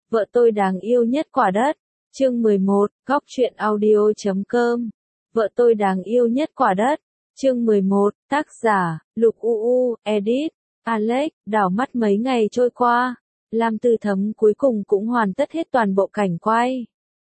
Vợ tôi đáng yêu nhất quả đất. Chương 11, Góc truyện audio.com. Vợ tôi đáng yêu nhất quả đất. Chương 11, tác giả, Lục UU, edit, Alex. Đảo mắt mấy ngày trôi qua, Lam Tư Thấm cuối cùng cũng hoàn tất hết toàn bộ cảnh quay.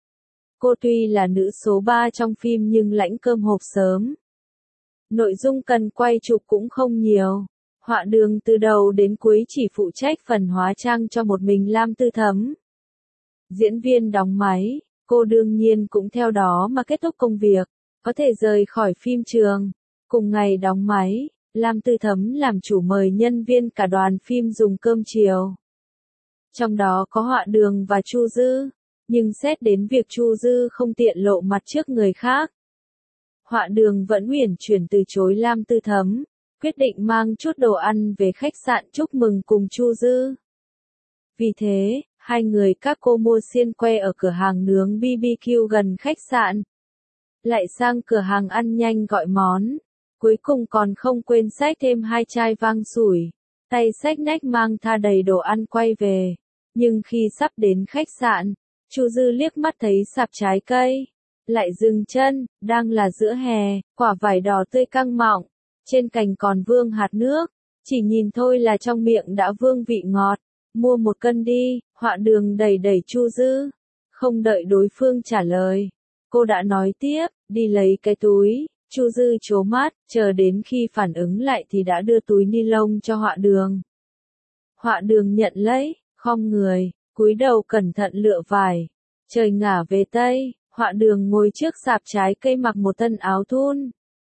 Cô tuy là nữ số 3 trong phim nhưng lãnh cơm hộp sớm. Nội dung cần quay chụp cũng không nhiều. Họa đường từ đầu đến cuối chỉ phụ trách phần hóa trang cho một mình Lam Tư Thấm. Diễn viên đóng máy, cô đương nhiên cũng theo đó mà kết thúc công việc, có thể rời khỏi phim trường. Cùng ngày đóng máy, Lam Tư Thấm làm chủ mời nhân viên cả đoàn phim dùng cơm chiều. Trong đó có Họa Đường và Chu Dư, nhưng xét đến việc Chu Dư không tiện lộ mặt trước người khác, Họa Đường vẫn uyển chuyển từ chối Lam Tư Thấm, quyết định mang chút đồ ăn về khách sạn chúc mừng cùng Chu Dư. Vì thế, hai người các cô mua xiên que ở cửa hàng nướng BBQ gần khách sạn. Lại sang cửa hàng ăn nhanh gọi món. Cuối cùng còn không quên xách thêm 2 chai vang sủi. Tay xách nách mang tha đầy đồ ăn quay về. Nhưng khi sắp đến khách sạn, Chu Dư liếc mắt thấy sạp trái cây. Lại dừng chân, đang là giữa hè, quả vải đỏ tươi căng mọng. Trên cành còn vương hạt nước. Chỉ nhìn thôi là trong miệng đã vương vị ngọt. Mua 1 cân đi, Họa Đường đẩy Chu Dư. Không đợi đối phương trả lời, cô đã nói tiếp, đi lấy cái túi. Chu Dư trố mắt, chờ đến khi phản ứng lại thì đã đưa túi ni lông cho Họa Đường. Họa Đường nhận lấy, khom người, cúi đầu cẩn thận lựa vải. Trời ngả về Tây, Họa Đường ngồi trước sạp trái cây mặc một thân áo thun.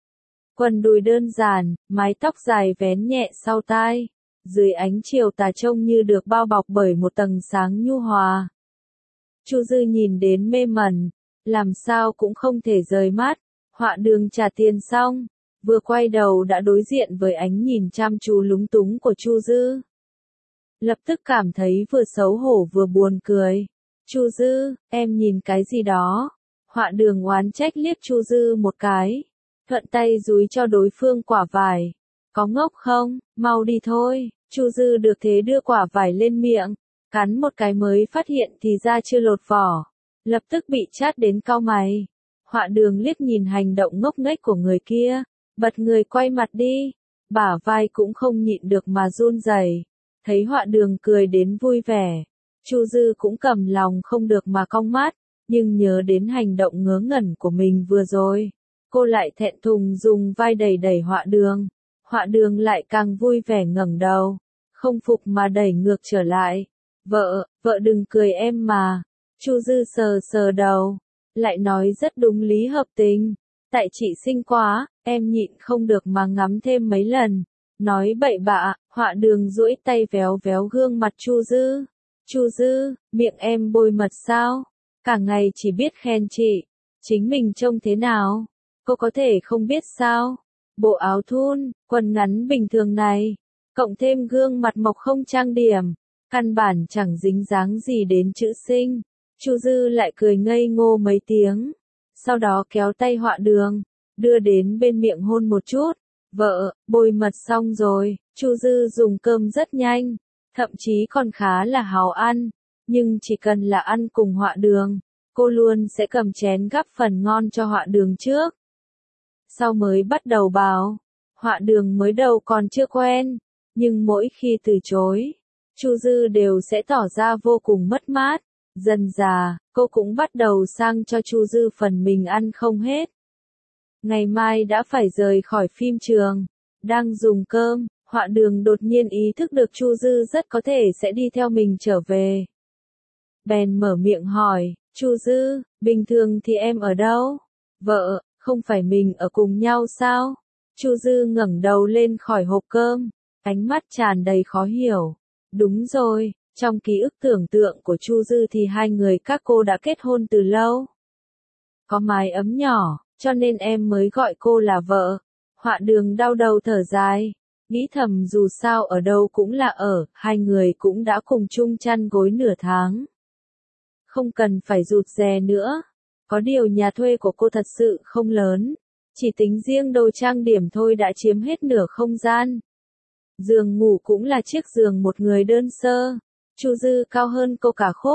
Quần đùi đơn giản, mái tóc dài vén nhẹ sau tai. Dưới ánh chiều tà trông như được bao bọc bởi một tầng sáng nhu hòa. Chu Dư nhìn đến mê mẩn, làm sao cũng không thể rời mắt. Họa Đường trả tiền xong, vừa quay đầu đã đối diện với ánh nhìn chăm chú lúng túng của Chu Dư. Lập tức cảm thấy vừa xấu hổ vừa buồn cười. Chu Dư, em nhìn cái gì đó? Họa Đường oán trách liếc Chu Dư một cái, thuận tay dúi cho đối phương quả vải. Có ngốc không, mau đi thôi. Chu Dư được thế đưa quả vải lên miệng, cắn một cái mới phát hiện thì ra chưa lột vỏ. Lập tức bị chát đến cau mày. Họa Đường liếc nhìn hành động ngốc nghếch của người kia, bật người quay mặt đi. Bả vai cũng không nhịn được mà run rẩy. Thấy Họa Đường cười đến vui vẻ, Chu Dư cũng cầm lòng không được mà cong mắt, nhưng nhớ đến hành động ngớ ngẩn của mình vừa rồi, cô lại thẹn thùng dùng vai đẩy Họa Đường. Họa Đường lại càng vui vẻ ngẩng đầu, không phục mà đẩy ngược trở lại. Vợ đừng cười em mà. Chu Dư sờ đầu, lại nói rất đúng lý hợp tình. Tại chị xinh quá, em nhịn không được mà ngắm thêm mấy lần. Nói bậy bạ, Họa Đường duỗi tay véo gương mặt Chu Dư. Chu Dư, miệng em bôi mật sao? Cả ngày chỉ biết khen chị. Chính mình trông thế nào? Cô có thể không biết sao? Bộ áo thun, quần ngắn bình thường này, cộng thêm gương mặt mộc không trang điểm, căn bản chẳng dính dáng gì đến chữ xinh. Chu Dư lại cười ngây ngô mấy tiếng, sau đó kéo tay Họa Đường, đưa đến bên miệng hôn một chút. Vợ, bôi mật xong rồi. Chu Dư dùng cơm rất nhanh, thậm chí còn khá là háo ăn, nhưng chỉ cần là ăn cùng Họa Đường, cô luôn sẽ cầm chén gắp phần ngon cho Họa Đường trước. Sau mới bắt đầu bảo, Họa Đường mới đầu còn chưa quen, nhưng mỗi khi từ chối, Chu Dư đều sẽ tỏ ra vô cùng mất mát. Dần dà, cô cũng bắt đầu sang cho Chu Dư phần mình ăn không hết. Ngày mai đã phải rời khỏi phim trường, đang dùng cơm, Họa Đường đột nhiên ý thức được Chu Dư rất có thể sẽ đi theo mình trở về. Bèn mở miệng hỏi, Chu Dư, bình thường thì em ở đâu? Vợ, không phải mình ở cùng nhau sao? Chu Dư ngẩng đầu lên khỏi hộp cơm, ánh mắt tràn đầy khó hiểu. Đúng rồi, trong ký ức tưởng tượng của Chu Dư thì hai người các cô đã kết hôn từ lâu. Có mái ấm nhỏ, cho nên em mới gọi cô là vợ. Họa Đường đau đầu thở dài, nghĩ thầm dù sao ở đâu cũng là ở, hai người cũng đã cùng chung chăn gối nửa tháng. Không cần phải rụt rè nữa. Có điều nhà thuê của cô thật sự không lớn, chỉ tính riêng đồ trang điểm thôi đã chiếm hết nửa không gian. Giường ngủ cũng là chiếc giường một người đơn sơ. Chu Dư cao hơn cô cả khúc,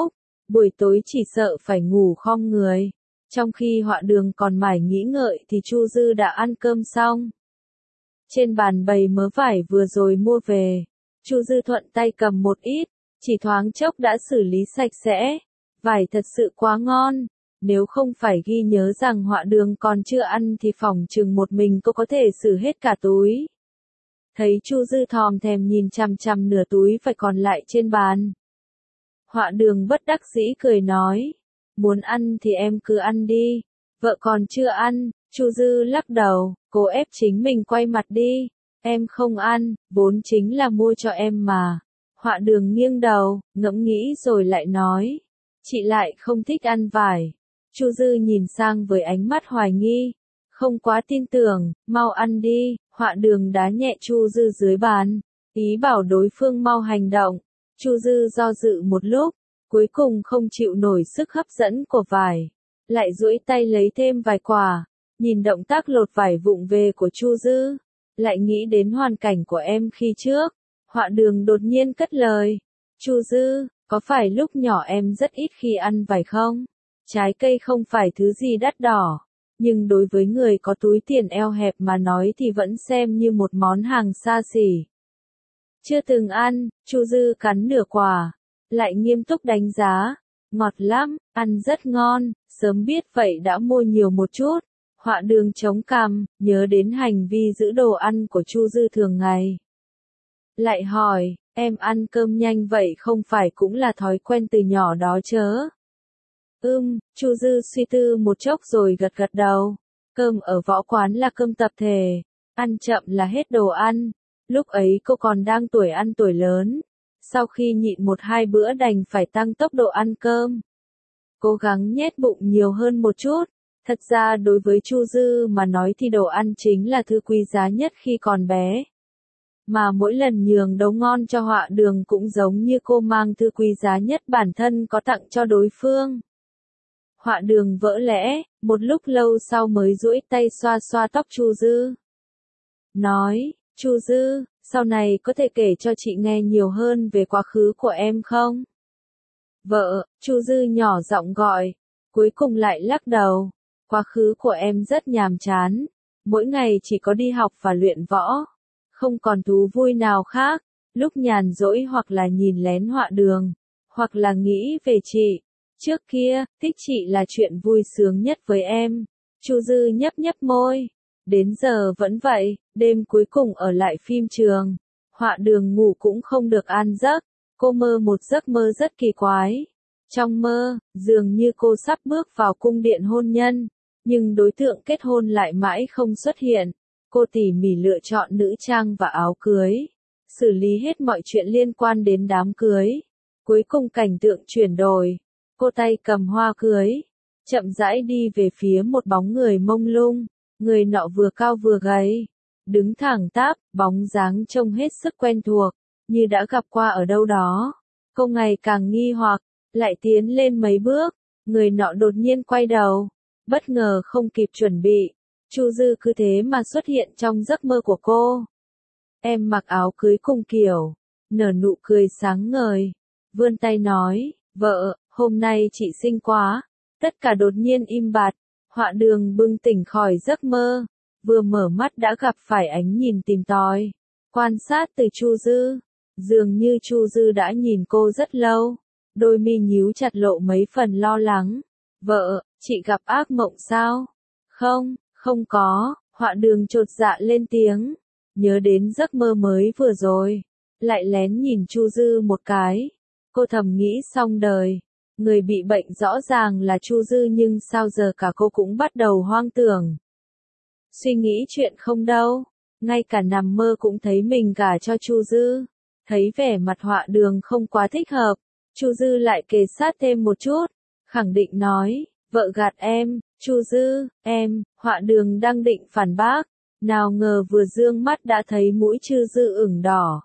buổi tối chỉ sợ phải ngủ khom người. Trong khi Họa Đường còn mải nghĩ ngợi thì Chu Dư đã ăn cơm xong. Trên bàn bày mớ vải vừa rồi mua về, Chu Dư thuận tay cầm một ít, chỉ thoáng chốc đã xử lý sạch sẽ. Vải thật sự quá ngon, nếu không phải ghi nhớ rằng Họa Đường còn chưa ăn thì phỏng chừng một mình cô có thể xử hết cả túi. Thấy Chu Dư thòm thèm nhìn chằm chằm nửa túi vải còn lại trên bàn. Họa Đường bất đắc dĩ cười nói, muốn ăn thì em cứ ăn đi, vợ còn chưa ăn. Chu Dư lắc đầu, cố ép chính mình quay mặt đi, em không ăn, vốn chính là mua cho em mà. Họa Đường nghiêng đầu, ngẫm nghĩ rồi lại nói, chị lại không thích ăn vải. Chu Dư nhìn sang với ánh mắt hoài nghi, không quá tin tưởng, mau ăn đi. Họa Đường đá nhẹ Chu Dư dưới bàn, ý bảo đối phương mau hành động. Chu Dư do dự một lúc, cuối cùng không chịu nổi sức hấp dẫn của vải, lại duỗi tay lấy thêm vài quả. Nhìn động tác lột vải vụng về của Chu Dư, lại nghĩ đến hoàn cảnh của em khi trước. Họa Đường đột nhiên cất lời, Chu Dư, có phải lúc nhỏ em rất ít khi ăn vải không? Trái cây không phải thứ gì đắt đỏ, nhưng đối với người có túi tiền eo hẹp mà nói thì vẫn xem như một món hàng xa xỉ. Chưa từng ăn. Chu Dư cắn nửa quả, lại nghiêm túc đánh giá, ngọt lắm, ăn rất ngon, sớm biết vậy đã mua nhiều một chút. Họa Đường chống cằm, nhớ đến hành vi giữ đồ ăn của Chu Dư thường ngày. Lại hỏi, em ăn cơm nhanh vậy không phải cũng là thói quen từ nhỏ đó chớ? Chu Dư suy tư một chốc rồi gật gật đầu. Cơm ở võ quán là cơm tập thể, ăn chậm là hết đồ ăn. Lúc ấy cô còn đang tuổi ăn tuổi lớn, sau khi nhịn một hai bữa đành phải tăng tốc độ ăn cơm. Cố gắng nhét bụng nhiều hơn một chút. Thật ra đối với Chu Dư mà nói thì đồ ăn chính là thứ quý giá nhất khi còn bé. Mà mỗi lần nhường đấu ngon cho Họa Đường cũng giống như cô mang thứ quý giá nhất bản thân có tặng cho đối phương. Họa Đường vỡ lẽ, một lúc lâu sau mới duỗi tay xoa xoa tóc Chu Dư. Nói, Chu Dư, sau này có thể kể cho chị nghe nhiều hơn về quá khứ của em không? Vợ, Chu Dư nhỏ giọng gọi, cuối cùng lại lắc đầu. Quá khứ của em rất nhàm chán, mỗi ngày chỉ có đi học và luyện võ, không còn thú vui nào khác. Lúc nhàn rỗi hoặc là nhìn lén Họa Đường, hoặc là nghĩ về chị. Trước kia, thích chị là chuyện vui sướng nhất với em. Chu Dư nhấp nhấp môi. Đến giờ vẫn vậy, đêm cuối cùng ở lại phim trường. Họa Đường ngủ cũng không được an giấc. Cô mơ một giấc mơ rất kỳ quái. Trong mơ, dường như cô sắp bước vào cung điện hôn nhân, nhưng đối tượng kết hôn lại mãi không xuất hiện. Cô tỉ mỉ lựa chọn nữ trang và áo cưới, xử lý hết mọi chuyện liên quan đến đám cưới. Cuối cùng cảnh tượng chuyển đổi. Cô tay cầm hoa cưới, chậm rãi đi về phía một bóng người mông lung. Người nọ vừa cao vừa gầy, đứng thẳng tắp, bóng dáng trông hết sức quen thuộc, như đã gặp qua ở đâu đó. Cô ngày càng nghi hoặc, lại tiến lên mấy bước, người nọ đột nhiên quay đầu, bất ngờ không kịp chuẩn bị. Chu Dư cứ thế mà xuất hiện trong giấc mơ của cô. Em mặc áo cưới cùng kiểu, nở nụ cười sáng ngời, vươn tay nói, vợ, hôm nay chị xinh quá. Tất cả đột nhiên im bặt. Họa Đường bừng tỉnh khỏi giấc mơ, vừa mở mắt đã gặp phải ánh nhìn tìm tòi, quan sát từ Chu Dư. Dường như Chu Dư đã nhìn cô rất lâu, đôi mi nhíu chặt lộ mấy phần lo lắng. Vợ, chị gặp ác mộng sao? Không, không có. Họa Đường chột dạ lên tiếng, nhớ đến giấc mơ mới vừa rồi, lại lén nhìn Chu Dư một cái. Cô thầm nghĩ xong đời. Người bị bệnh rõ ràng là Chu Dư nhưng sao giờ cả cô cũng bắt đầu hoang tưởng. Suy nghĩ chuyện không đâu, ngay cả nằm mơ cũng thấy mình gả cho Chu Dư. Thấy vẻ mặt Họa Đường không quá thích hợp, Chu Dư lại kề sát thêm một chút, khẳng định nói, vợ gạt em. Chu Dư, em. Họa Đường đang định phản bác, nào ngờ vừa dương mắt đã thấy mũi Chu Dư ửng đỏ.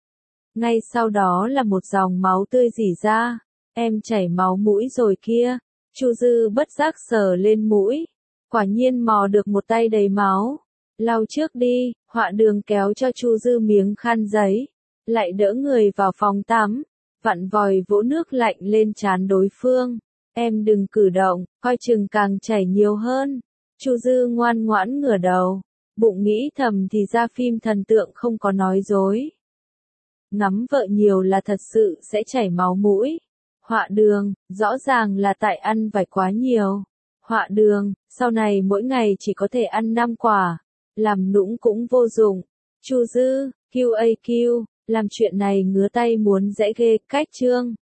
Ngay sau đó là một dòng máu tươi rỉ ra. Em chảy máu mũi rồi kia. Chu Dư bất giác sờ lên mũi, quả nhiên mò được một tay đầy máu. Lau trước đi. Họa Đường kéo cho Chu Dư miếng khăn giấy, lại đỡ người vào phòng tắm. vặn vòi vỗ nước lạnh lên trán đối phương. Em đừng cử động, coi chừng càng chảy nhiều hơn. Chu Dư ngoan ngoãn ngửa đầu, bụng nghĩ thầm thì ra phim thần tượng không có nói dối. Ngắm vợ nhiều là thật sự sẽ chảy máu mũi. Họa đường, rõ ràng là tại ăn vải quá nhiều. Họa đường, sau này mỗi ngày chỉ có thể ăn 5 quả. Làm nũng cũng vô dụng. Chu Dư, QAQ, làm chuyện này ngứa tay muốn dễ ghê, cách chương.